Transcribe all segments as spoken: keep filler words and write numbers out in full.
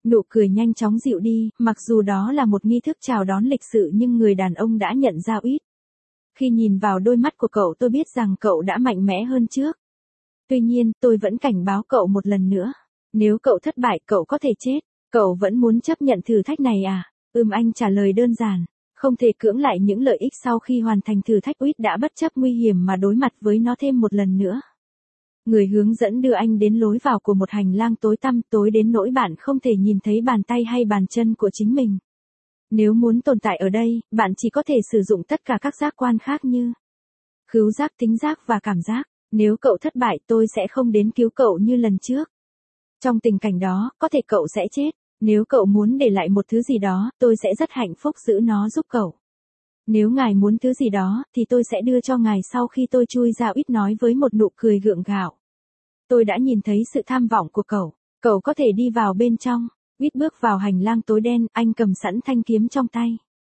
Nụ cười nhanh chóng dịu đi, mặc dù đó là một nghi thức chào đón lịch sự nhưng người đàn ông đã nhận ra Uyết. Khi nhìn vào đôi mắt của cậu tôi biết rằng cậu đã mạnh mẽ hơn trước. Tuy nhiên, tôi vẫn cảnh báo cậu một lần nữa. Nếu cậu thất bại, cậu có thể chết. Cậu vẫn muốn chấp nhận thử thách này à? Ừm, anh trả lời đơn giản. Không thể cưỡng lại những lợi ích sau khi hoàn thành thử thách. Uyết đã bất chấp nguy hiểm mà đối mặt với nó thêm một lần nữa. Người hướng dẫn đưa anh đến lối vào của một hành lang tối tăm, tối đến nỗi bạn không thể nhìn thấy bàn tay hay bàn chân của chính mình. Nếu muốn tồn tại ở đây, bạn chỉ có thể sử dụng tất cả các giác quan khác như khứu giác, thính giác và cảm giác. Nếu cậu thất bại, tôi sẽ không đến cứu cậu như lần trước. Trong tình cảnh đó, có thể cậu sẽ chết. Nếu cậu muốn để lại một thứ gì đó, tôi sẽ rất hạnh phúc giữ nó giúp cậu. Nếu ngài muốn thứ gì đó, thì tôi sẽ đưa cho ngài sau khi tôi chui ra. Uyết nói với một nụ cười gượng gạo. Tôi đã nhìn thấy sự tham vọng của cậu. Cậu có thể đi vào bên trong. Uyết bước vào hành lang tối đen, anh cầm sẵn thanh kiếm trong tay.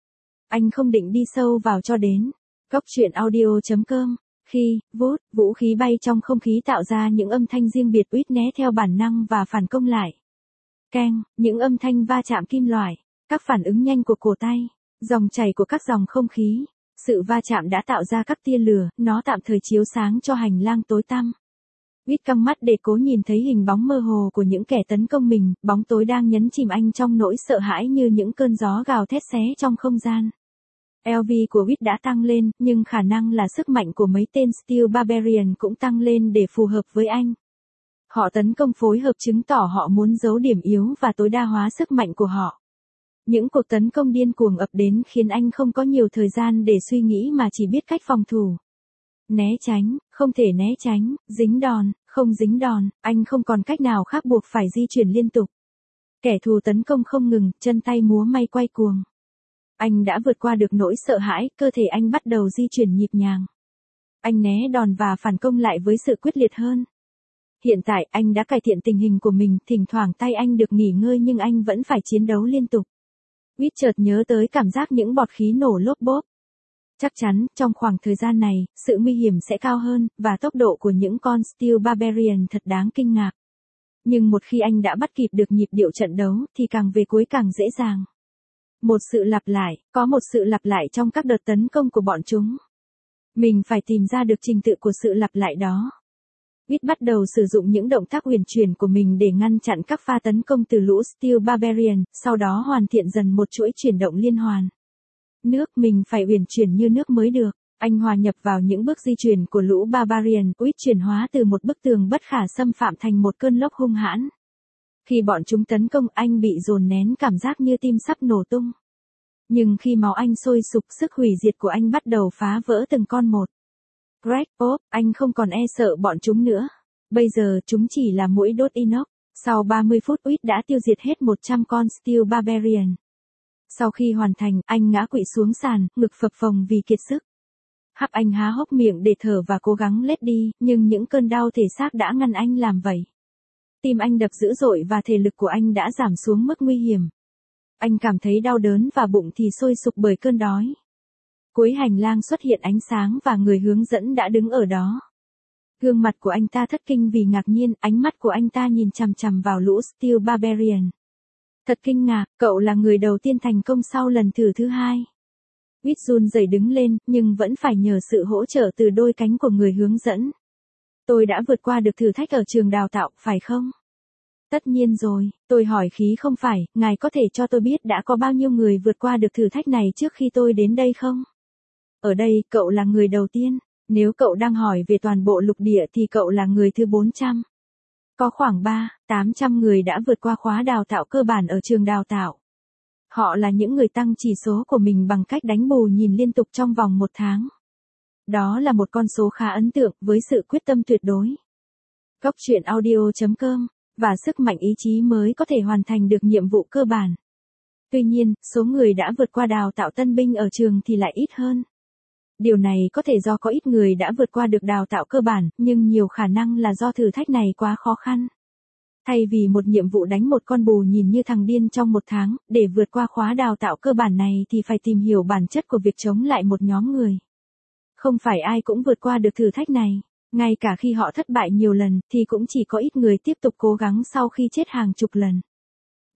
Anh không định đi sâu vào cho đến. Góc truyện audio chấm com. Khi, vút, vũ khí bay trong không khí tạo ra những âm thanh riêng biệt. Uyết né theo bản năng và phản công lại. Keng, những âm thanh va chạm kim loại. Các phản ứng nhanh của cổ tay. Dòng chảy của các dòng không khí. Sự va chạm đã tạo ra các tia lửa, nó tạm thời chiếu sáng cho hành lang tối tăm. Uyết căng mắt để cố nhìn thấy hình bóng mơ hồ của những kẻ tấn công mình, bóng tối đang nhấn chìm anh trong nỗi sợ hãi như những cơn gió gào thét xé trong không gian. lờ vê của Uyết đã tăng lên, nhưng khả năng là sức mạnh của mấy tên Steel Barbarian cũng tăng lên để phù hợp với anh. Họ tấn công phối hợp chứng tỏ họ muốn giấu điểm yếu và tối đa hóa sức mạnh của họ. Những cuộc tấn công điên cuồng ập đến khiến anh không có nhiều thời gian để suy nghĩ mà chỉ biết cách phòng thủ. Né tránh, không thể né tránh, dính đòn, không dính đòn, anh không còn cách nào khác buộc phải di chuyển liên tục. Kẻ thù tấn công không ngừng, chân tay múa may quay cuồng. Anh đã vượt qua được nỗi sợ hãi, cơ thể anh bắt đầu di chuyển nhịp nhàng. Anh né đòn và phản công lại với sự quyết liệt hơn. Hiện tại, anh đã cải thiện tình hình của mình, thỉnh thoảng tay anh được nghỉ ngơi nhưng anh vẫn phải chiến đấu liên tục. Uyết chợt nhớ tới cảm giác những bọt khí nổ lốp bốp. Chắc chắn, trong khoảng thời gian này, sự nguy hiểm sẽ cao hơn, và tốc độ của những con Steel Barbarian thật đáng kinh ngạc. Nhưng một khi anh đã bắt kịp được nhịp điệu trận đấu, thì càng về cuối càng dễ dàng. Một sự lặp lại, có một sự lặp lại trong các đợt tấn công của bọn chúng. Mình phải tìm ra được trình tự của sự lặp lại đó. Uyết bắt đầu sử dụng những động tác uyển chuyển của mình để ngăn chặn các pha tấn công từ lũ Steel Barbarian, sau đó hoàn thiện dần một chuỗi chuyển động liên hoàn. Nước, mình phải uyển chuyển như nước mới được. Anh hòa nhập vào những bước di chuyển của lũ Barbarian. Uyết chuyển hóa từ một bức tường bất khả xâm phạm thành một cơn lốc hung hãn. Khi bọn chúng tấn công, anh bị dồn nén cảm giác như tim sắp nổ tung. Nhưng khi máu anh sôi sục, sức hủy diệt của anh bắt đầu phá vỡ từng con một. Greg, ốp, anh không còn e sợ bọn chúng nữa. Bây giờ chúng chỉ là muỗi đốt inox. Sau ba mươi phút Uyết đã tiêu diệt hết một trăm con Steel Barbarian. Sau khi hoàn thành, anh ngã quỵ xuống sàn, ngực phập phồng vì kiệt sức. Hắc anh há hốc miệng để thở và cố gắng lết đi, nhưng những cơn đau thể xác đã ngăn anh làm vậy. Tim anh đập dữ dội và thể lực của anh đã giảm xuống mức nguy hiểm. Anh cảm thấy đau đớn và bụng thì sôi sục bởi cơn đói. Cuối hành lang xuất hiện ánh sáng và người hướng dẫn đã đứng ở đó. Gương mặt của anh ta thất kinh vì ngạc nhiên, ánh mắt của anh ta nhìn chằm chằm vào lũ Steel Barbarian. Thật kinh ngạc, cậu là người đầu tiên thành công sau lần thử thứ hai. Uyết run rẩy đứng lên, nhưng vẫn phải nhờ sự hỗ trợ từ đôi cánh của người hướng dẫn. Tôi đã vượt qua được thử thách ở trường đào tạo, phải không? Tất nhiên rồi, tôi hỏi khí không phải, ngài có thể cho tôi biết đã có bao nhiêu người vượt qua được thử thách này trước khi tôi đến đây không? Ở đây, cậu là người đầu tiên. Nếu cậu đang hỏi về toàn bộ lục địa thì cậu là người thứ bốn trăm. Có khoảng ba, tám trăm người đã vượt qua khóa đào tạo cơ bản ở trường đào tạo. Họ là những người tăng chỉ số của mình bằng cách đánh bù nhìn liên tục trong vòng một tháng. Đó là một con số khá ấn tượng với sự quyết tâm tuyệt đối. Góc truyện audio chấm com, và sức mạnh ý chí mới có thể hoàn thành được nhiệm vụ cơ bản. Tuy nhiên, số người đã vượt qua đào tạo tân binh ở trường thì lại ít hơn. Điều này có thể do có ít người đã vượt qua được đào tạo cơ bản, nhưng nhiều khả năng là do thử thách này quá khó khăn. Thay vì một nhiệm vụ đánh một con bù nhìn như thằng điên trong một tháng, để vượt qua khóa đào tạo cơ bản này thì phải tìm hiểu bản chất của việc chống lại một nhóm người. Không phải ai cũng vượt qua được thử thách này. Ngay cả khi họ thất bại nhiều lần, thì cũng chỉ có ít người tiếp tục cố gắng sau khi chết hàng chục lần.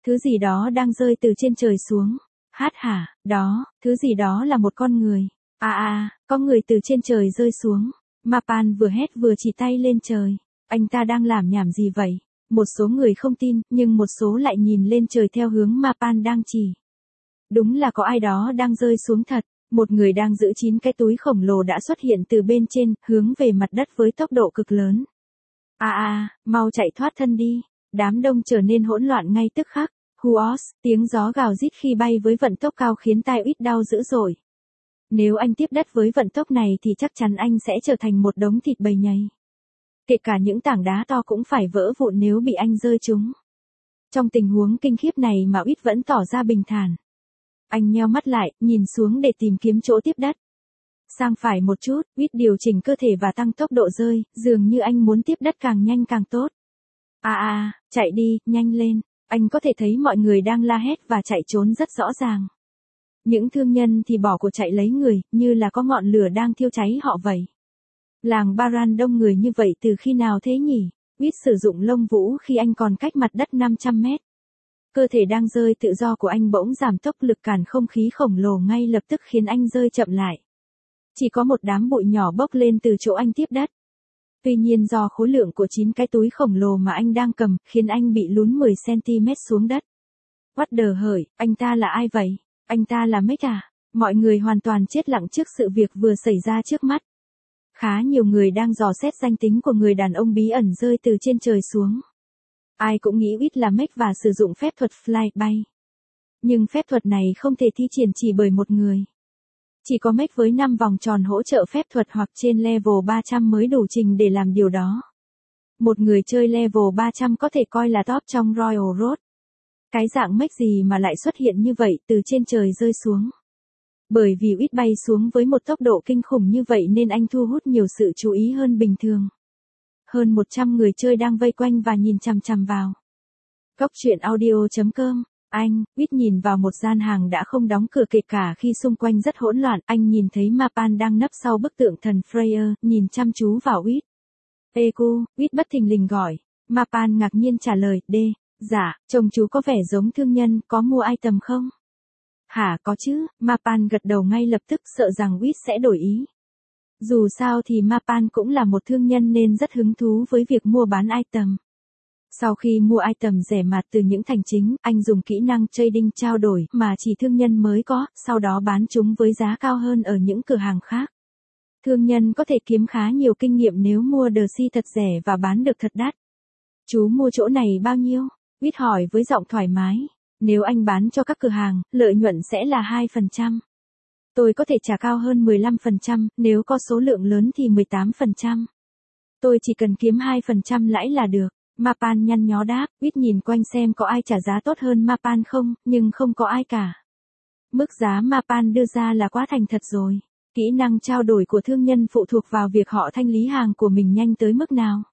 Thứ gì đó đang rơi từ trên trời xuống. Hát hả, đó, thứ gì đó là một con người. À à, có người từ trên trời rơi xuống. Mapan vừa hét vừa chỉ tay lên trời. Anh ta đang làm nhảm gì vậy? Một số người không tin, nhưng một số lại nhìn lên trời theo hướng Mapan đang chỉ. Đúng là có ai đó đang rơi xuống thật. Một người đang giữ chín cái túi khổng lồ đã xuất hiện từ bên trên, hướng về mặt đất với tốc độ cực lớn. À à, mau chạy thoát thân đi. Đám đông trở nên hỗn loạn ngay tức khắc. Huos, tiếng gió gào rít khi bay với vận tốc cao khiến tai Uýt đau dữ dội. Nếu anh tiếp đất với vận tốc này thì chắc chắn anh sẽ trở thành một đống thịt bầy nhầy. Kể cả những tảng đá to cũng phải vỡ vụn nếu bị anh rơi trúng. Trong tình huống kinh khiếp này mà Uýt vẫn tỏ ra bình thản. Anh nheo mắt lại, nhìn xuống để tìm kiếm chỗ tiếp đất. Sang phải một chút, Uýt điều chỉnh cơ thể và tăng tốc độ rơi, dường như anh muốn tiếp đất càng nhanh càng tốt. À à, chạy đi, nhanh lên. Anh có thể thấy mọi người đang la hét và chạy trốn rất rõ ràng. Những thương nhân thì bỏ cuộc chạy lấy người, như là có ngọn lửa đang thiêu cháy họ vậy. Làng Baran đông người như vậy từ khi nào thế nhỉ? Uýt sử dụng lông vũ khi anh còn cách mặt đất năm trăm mét. Cơ thể đang rơi tự do của anh bỗng giảm tốc, lực cản không khí khổng lồ ngay lập tức khiến anh rơi chậm lại. Chỉ có một đám bụi nhỏ bốc lên từ chỗ anh tiếp đất. Tuy nhiên do khối lượng của chín cái túi khổng lồ mà anh đang cầm, khiến anh bị lún mười xăng-ti-mét xuống đất. What the hởi, anh ta là ai vậy? Anh ta là Mick à? Mọi người hoàn toàn chết lặng trước sự việc vừa xảy ra trước mắt. Khá nhiều người đang dò xét danh tính của người đàn ông bí ẩn rơi từ trên trời xuống. Ai cũng nghĩ Uýt là Mick và sử dụng phép thuật fly bay. Nhưng phép thuật này không thể thi triển chỉ bởi một người. Chỉ có Mick với năm vòng tròn hỗ trợ phép thuật hoặc trên level ba trăm mới đủ trình để làm điều đó. Một người chơi level ba trăm có thể coi là top trong Royal Road. Cái dạng Mick gì mà lại xuất hiện như vậy từ trên trời rơi xuống. Bởi vì Uýt bay xuống với một tốc độ kinh khủng như vậy nên anh thu hút nhiều sự chú ý hơn bình thường. Hơn một trăm người chơi đang vây quanh và nhìn chằm chằm vào. Cốc truyện audio chấm com. Anh, Uýt nhìn vào một gian hàng đã không đóng cửa kể cả khi xung quanh rất hỗn loạn. Anh nhìn thấy Mapan đang nấp sau bức tượng thần Freya, nhìn chăm chú vào Uýt. Ê cô, Uýt bất thình lình gọi. Mapan ngạc nhiên trả lời, đê, dạ, trông chú có vẻ giống thương nhân, có mua item không? Hả, có chứ, Mapan gật đầu ngay lập tức sợ rằng Uýt sẽ đổi ý. Dù sao thì Mapan cũng là một thương nhân nên rất hứng thú với việc mua bán item. Sau khi mua item rẻ mạt từ những thành chính, anh dùng kỹ năng trading trao đổi mà chỉ thương nhân mới có, sau đó bán chúng với giá cao hơn ở những cửa hàng khác. Thương nhân có thể kiếm khá nhiều kinh nghiệm nếu mua đờ si thật rẻ và bán được thật đắt. Chú mua chỗ này bao nhiêu? Uýt hỏi với giọng thoải mái. Nếu anh bán cho các cửa hàng, lợi nhuận sẽ là hai phần trăm. Tôi có thể trả cao hơn mười lăm phần trăm, nếu có số lượng lớn thì mười tám phần trăm. Tôi chỉ cần kiếm hai phần trăm lãi là được. Mapan nhăn nhó đáp, Uýt nhìn quanh xem có ai trả giá tốt hơn Mapan không, nhưng không có ai cả. Mức giá Mapan đưa ra là quá thành thật rồi. Kỹ năng trao đổi của thương nhân phụ thuộc vào việc họ thanh lý hàng của mình nhanh tới mức nào.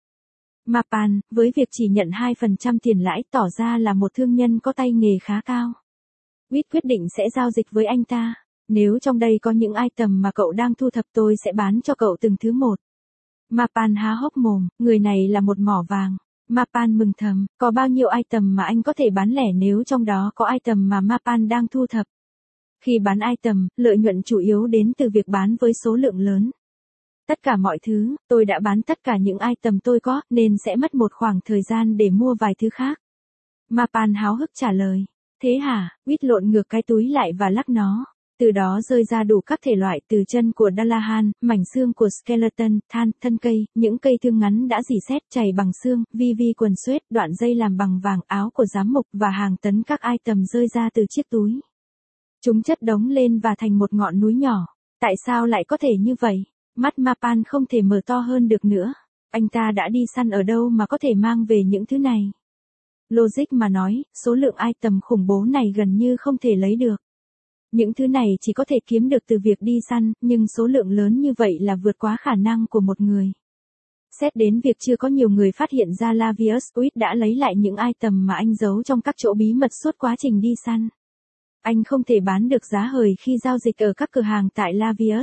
Mapan, với việc chỉ nhận hai phần trăm tiền lãi tỏ ra là một thương nhân có tay nghề khá cao. Uýt quyết định sẽ giao dịch với anh ta. Nếu trong đây có những item mà cậu đang thu thập tôi sẽ bán cho cậu từng thứ một. Mapan há hốc mồm, người này là một mỏ vàng. Mapan mừng thầm, có bao nhiêu item mà anh có thể bán lẻ nếu trong đó có item mà Mapan đang thu thập. Khi bán item, lợi nhuận chủ yếu đến từ việc bán với số lượng lớn. Tất cả mọi thứ, tôi đã bán tất cả những item tôi có, nên sẽ mất một khoảng thời gian để mua vài thứ khác. Mapan háo hức trả lời. Thế hả? Uýt lộn ngược cái túi lại và lắc nó. Từ đó rơi ra đủ các thể loại từ chân của Dalahan, mảnh xương của skeleton, than, thân cây, những cây thương ngắn đã dỉ sét chảy bằng xương, vi vi quần suede, đoạn dây làm bằng vàng, áo của giám mục và hàng tấn các item rơi ra từ chiếc túi. Chúng chất đống lên và thành một ngọn núi nhỏ. Tại sao lại có thể như vậy? Mắt Mapan không thể mở to hơn được nữa. Anh ta đã đi săn ở đâu mà có thể mang về những thứ này? Logic mà nói, số lượng item khủng bố này gần như không thể lấy được. Những thứ này chỉ có thể kiếm được từ việc đi săn, nhưng số lượng lớn như vậy là vượt quá khả năng của một người. Xét đến việc chưa có nhiều người phát hiện ra Lavius, Uýt đã lấy lại những item mà anh giấu trong các chỗ bí mật suốt quá trình đi săn. Anh không thể bán được giá hời khi giao dịch ở các cửa hàng tại Lavius.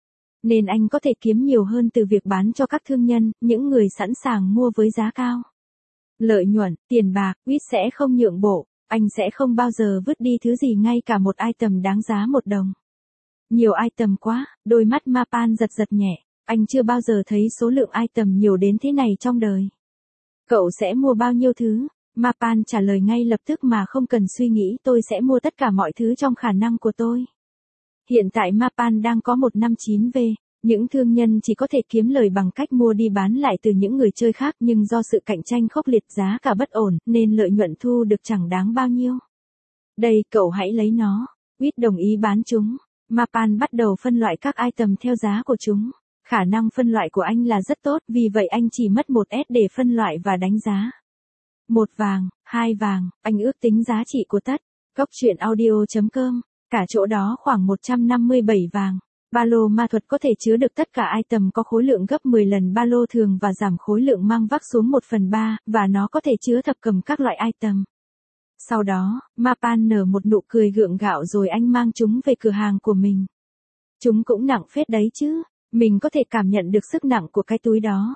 Nên anh có thể kiếm nhiều hơn từ việc bán cho các thương nhân, những người sẵn sàng mua với giá cao. Lợi nhuận, tiền bạc, Uýt sẽ không nhượng bộ. Anh sẽ không bao giờ vứt đi thứ gì ngay cả một item đáng giá một đồng. Nhiều item quá, đôi mắt Mapan giật giật nhẹ. Anh chưa bao giờ thấy số lượng item nhiều đến thế này trong đời. Cậu sẽ mua bao nhiêu thứ? Mapan trả lời ngay lập tức mà không cần suy nghĩ, tôi sẽ mua tất cả mọi thứ trong khả năng của tôi. Hiện tại Mapan đang có một trăm năm mươi chín V. Những thương nhân chỉ có thể kiếm lời bằng cách mua đi bán lại từ những người chơi khác, nhưng do sự cạnh tranh khốc liệt, giá cả bất ổn, nên lợi nhuận thu được chẳng đáng bao nhiêu. Đây, cậu hãy lấy nó. Quýt đồng ý bán chúng. Mapan bắt đầu phân loại các item theo giá của chúng. Khả năng phân loại của anh là rất tốt, vì vậy anh chỉ mất một S để phân loại và đánh giá. Một vàng, hai vàng, anh ước tính giá trị của tất. Góc truyện audio chấm com, cả chỗ đó khoảng một trăm năm mươi bảy vàng. Ba lô ma thuật có thể chứa được tất cả item có khối lượng gấp mười lần ba lô thường và giảm khối lượng mang vác xuống một phần ba, và nó có thể chứa thập cầm các loại item. Sau đó, Mapan nở một nụ cười gượng gạo rồi anh mang chúng về cửa hàng của mình. Chúng cũng nặng phết đấy chứ, mình có thể cảm nhận được sức nặng của cái túi đó.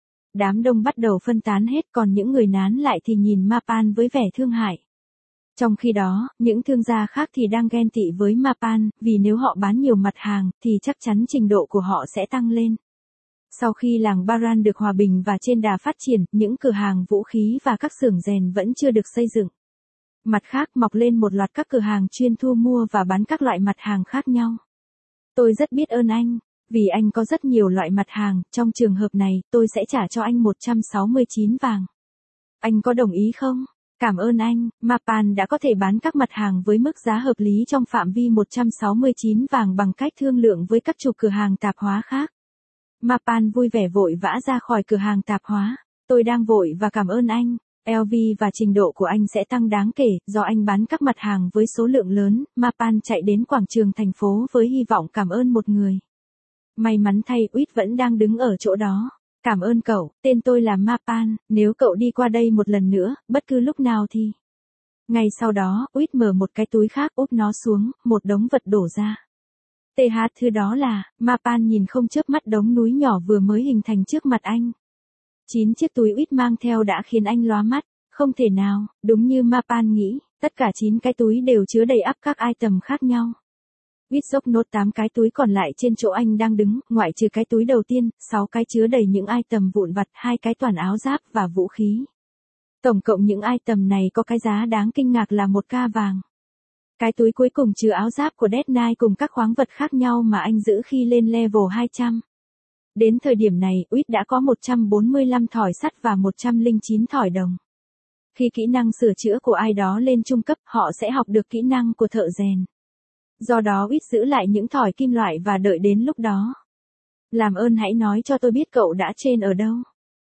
Đám đông bắt đầu phân tán hết, còn những người nán lại thì nhìn Mapan với vẻ thương hại. Trong khi đó, những thương gia khác thì đang ghen tị với Mapan, vì nếu họ bán nhiều mặt hàng, thì chắc chắn trình độ của họ sẽ tăng lên. Sau khi làng Baran được hòa bình và trên đà phát triển, những cửa hàng vũ khí và các xưởng rèn vẫn chưa được xây dựng. Mặt khác mọc lên một loạt các cửa hàng chuyên thu mua và bán các loại mặt hàng khác nhau. Tôi rất biết ơn anh, vì anh có rất nhiều loại mặt hàng, trong trường hợp này, tôi sẽ trả cho anh một trăm sáu mươi chín vàng. Anh có đồng ý không? Cảm ơn anh, Mapan đã có thể bán các mặt hàng với mức giá hợp lý trong phạm vi một trăm sáu mươi chín vàng bằng cách thương lượng với các chủ cửa hàng tạp hóa khác. Mapan vui vẻ vội vã ra khỏi cửa hàng tạp hóa. Tôi đang vội và cảm ơn anh. lờ vê và trình độ của anh sẽ tăng đáng kể, do anh bán các mặt hàng với số lượng lớn. Mapan chạy đến quảng trường thành phố với hy vọng cảm ơn một người. May mắn thay, Quýt vẫn đang đứng ở chỗ đó. Cảm ơn cậu, tên tôi là Mapan, nếu cậu đi qua đây một lần nữa, bất cứ lúc nào thì. Ngay sau đó, Quýt mở một cái túi khác úp nó xuống, một đống vật đổ ra. tê hát thứ đó là, Mapan nhìn không chớp mắt đống núi nhỏ vừa mới hình thành trước mặt anh. Chín chiếc túi Quýt mang theo đã khiến anh lóa mắt, không thể nào, đúng như Mapan nghĩ, tất cả chín cái túi đều chứa đầy ắp các item khác nhau. Quýt dốc nốt tám cái túi còn lại trên chỗ anh đang đứng, ngoại trừ cái túi đầu tiên, sáu cái chứa đầy những item vụn vặt, hai cái toàn áo giáp và vũ khí. Tổng cộng những item này có cái giá đáng kinh ngạc là một ca vàng. Cái túi cuối cùng chứa áo giáp của Dead Knight cùng các khoáng vật khác nhau mà anh giữ khi lên level hai trăm. Đến thời điểm này, Quýt đã có một trăm bốn mươi lăm thỏi sắt và một trăm lẻ chín thỏi đồng. Khi kỹ năng sửa chữa của ai đó lên trung cấp, họ sẽ học được kỹ năng của thợ rèn. Do đó Quýt giữ lại những thỏi kim loại và đợi đến lúc đó. Làm ơn hãy nói cho tôi biết cậu đã trên ở đâu.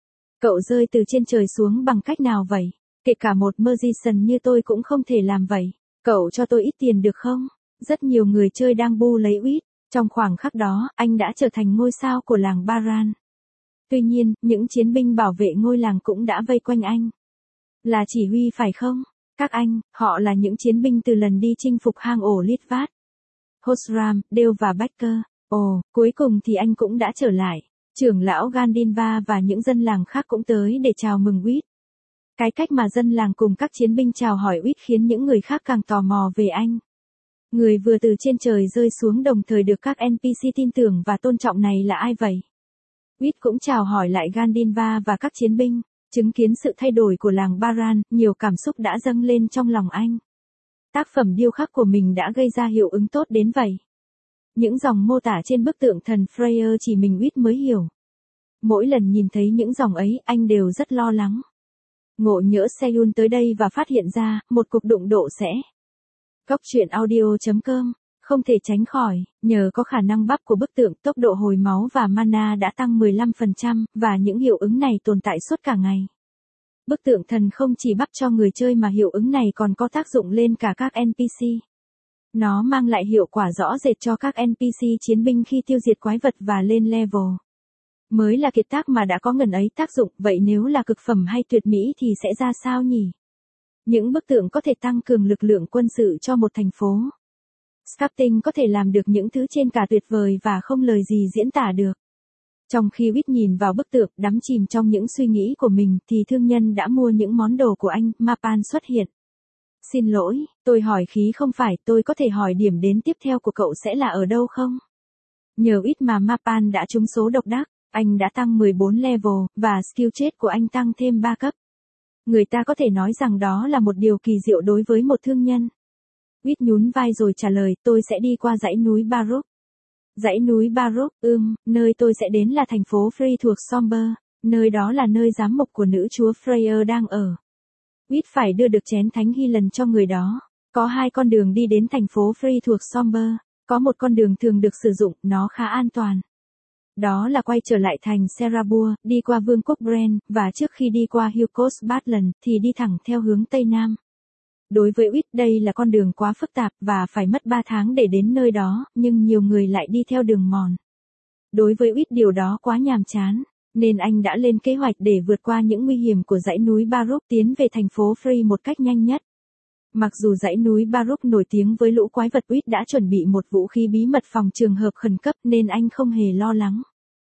Cậu rơi từ trên trời xuống bằng cách nào vậy? Kể cả một magician như tôi cũng không thể làm vậy. Cậu cho tôi ít tiền được không? Rất nhiều người chơi đang bu lấy Quýt. Trong khoảng khắc đó, anh đã trở thành ngôi sao của làng Baran. Tuy nhiên, những chiến binh bảo vệ ngôi làng cũng đã vây quanh anh. Là chỉ huy phải không? Các anh, họ là những chiến binh từ lần đi chinh phục hang ổ Litvat. Hosram, Dale và Baker. Ồ, cuối cùng thì anh cũng đã trở lại. Trưởng lão Gandinva và những dân làng khác cũng tới để chào mừng Quýt. Cái cách mà dân làng cùng các chiến binh chào hỏi Quýt khiến những người khác càng tò mò về anh. Người vừa từ trên trời rơi xuống đồng thời được các en pê xê tin tưởng và tôn trọng này là ai vậy? Quýt cũng chào hỏi lại Gandinva và các chiến binh. Chứng kiến sự thay đổi của làng Baran, nhiều cảm xúc đã dâng lên trong lòng anh. Tác phẩm điêu khắc của mình đã gây ra hiệu ứng tốt đến vậy. Những dòng mô tả trên bức tượng thần Freyr chỉ mình Quýt mới hiểu. Mỗi lần nhìn thấy những dòng ấy, anh đều rất lo lắng. Ngộ nhỡ Seoul tới đây và phát hiện ra, một cuộc đụng độ sẽ. Góc truyện audio chấm com, không thể tránh khỏi, nhờ có khả năng bắp của bức tượng, tốc độ hồi máu và mana đã tăng mười lăm phần trăm, và những hiệu ứng này tồn tại suốt cả ngày. Bức tượng thần không chỉ bắp cho người chơi mà hiệu ứng này còn có tác dụng lên cả các en pê xê. Nó mang lại hiệu quả rõ rệt cho các en pê xê chiến binh khi tiêu diệt quái vật và lên level. Mới là kiệt tác mà đã có ngần ấy tác dụng, vậy nếu là cực phẩm hay tuyệt mỹ thì sẽ ra sao nhỉ? Những bức tượng có thể tăng cường lực lượng quân sự cho một thành phố. Sculpting có thể làm được những thứ trên cả tuyệt vời và không lời gì diễn tả được. Trong khi Quýt nhìn vào bức tượng đắm chìm trong những suy nghĩ của mình thì thương nhân đã mua những món đồ của anh. Mapan xuất hiện. Xin lỗi, tôi hỏi khí không phải, tôi có thể hỏi điểm đến tiếp theo của cậu sẽ là ở đâu không? Nhờ ít mà Mapan đã trúng số độc đắc, anh đã tăng mười bốn level, và skill chết của anh tăng thêm ba cấp. Người ta có thể nói rằng đó là một điều kỳ diệu đối với một thương nhân. Quýt nhún vai rồi trả lời, tôi sẽ đi qua dãy núi Baruch. Dãy núi Baruch, ưm, nơi tôi sẽ đến là thành phố Frey thuộc Somber, nơi đó là nơi giám mục của nữ chúa Freya đang ở. Quýt phải đưa được chén thánh ghi lần cho người đó. Có hai con đường đi đến thành phố Frey thuộc Somber, có một con đường thường được sử dụng, nó khá an toàn. Đó là quay trở lại thành Serabur, đi qua vương quốc Bren, và trước khi đi qua Hillcoast Badland, thì đi thẳng theo hướng Tây Nam. Đối với Quýt đây là con đường quá phức tạp và phải mất ba tháng để đến nơi đó, nhưng nhiều người lại đi theo đường mòn. Đối với Quýt điều đó quá nhàm chán, nên anh đã lên kế hoạch để vượt qua những nguy hiểm của dãy núi Baruch tiến về thành phố Frey một cách nhanh nhất. Mặc dù dãy núi Baruch nổi tiếng với lũ quái vật, Quýt đã chuẩn bị một vũ khí bí mật phòng trường hợp khẩn cấp nên anh không hề lo lắng.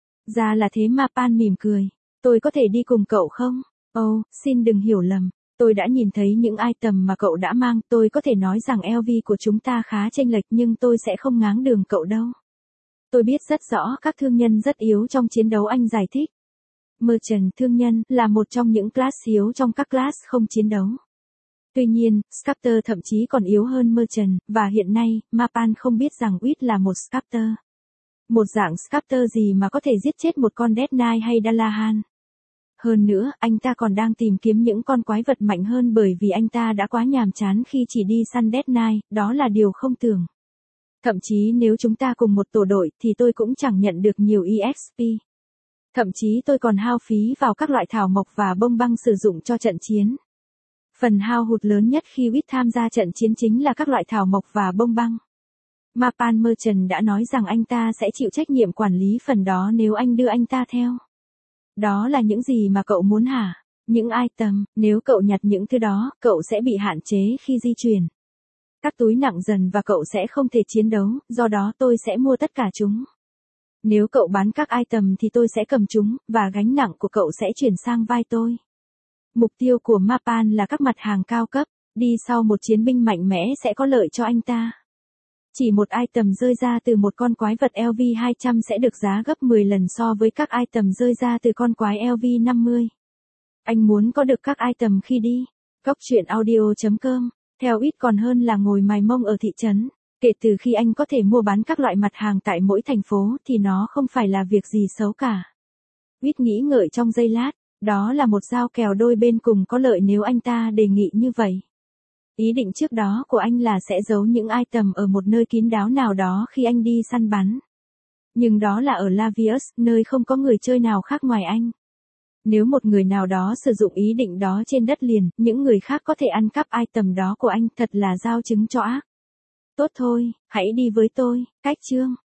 Ra là thế. Mapan mỉm cười. Tôi có thể đi cùng cậu không? Ồ, oh, xin đừng hiểu lầm. Tôi đã nhìn thấy những item mà cậu đã mang, tôi có thể nói rằng lờ vê của chúng ta khá chênh lệch nhưng tôi sẽ không ngáng đường cậu đâu. Tôi biết rất rõ các thương nhân rất yếu trong chiến đấu, anh giải thích. Merchant thương nhân là một trong những class yếu trong các class không chiến đấu. Tuy nhiên, Sculptor thậm chí còn yếu hơn Merchant, và hiện nay, Mapan không biết rằng Quýt là một Sculptor. Một dạng Sculptor gì mà có thể giết chết một con Death Knight hay Dalahan. Hơn nữa, anh ta còn đang tìm kiếm những con quái vật mạnh hơn bởi vì anh ta đã quá nhàm chán khi chỉ đi săn Death Knight, đó là điều không tưởng. Thậm chí nếu chúng ta cùng một tổ đội thì tôi cũng chẳng nhận được nhiều e ích pê. Thậm chí tôi còn hao phí vào các loại thảo mộc và bông băng sử dụng cho trận chiến. Phần hao hụt lớn nhất khi Quýt tham gia trận chiến chính là các loại thảo mộc và bông băng. Mapan Merchant đã nói rằng anh ta sẽ chịu trách nhiệm quản lý phần đó nếu anh đưa anh ta theo. Đó là những gì mà cậu muốn hả? Những item, nếu cậu nhặt những thứ đó, cậu sẽ bị hạn chế khi di chuyển. Các túi nặng dần và cậu sẽ không thể chiến đấu, do đó tôi sẽ mua tất cả chúng. Nếu cậu bán các item thì tôi sẽ cầm chúng, và gánh nặng của cậu sẽ chuyển sang vai tôi. Mục tiêu của Mapan là các mặt hàng cao cấp, đi sau một chiến binh mạnh mẽ sẽ có lợi cho anh ta. Chỉ một item rơi ra từ một con quái vật lờ vê hai trăm sẽ được giá gấp mười lần so với các item rơi ra từ con quái lờ vê năm mươi. Anh muốn có được các item khi đi. Cóc truyện audio chấm com. Theo Quýt còn hơn là ngồi mài mông ở thị trấn. Kể từ khi anh có thể mua bán các loại mặt hàng tại mỗi thành phố thì nó không phải là việc gì xấu cả. Quýt nghĩ ngợi trong giây lát, đó là một giao kèo đôi bên cùng có lợi nếu anh ta đề nghị như vậy. Ý định trước đó của anh là sẽ giấu những item ở một nơi kín đáo nào đó khi anh đi săn bắn. Nhưng đó là ở Lavius, nơi không có người chơi nào khác ngoài anh. Nếu một người nào đó sử dụng ý định đó trên đất liền, những người khác có thể ăn cắp item đó của anh, thật là giao chứng cho ác. Tốt thôi, hãy đi với tôi. Cách chương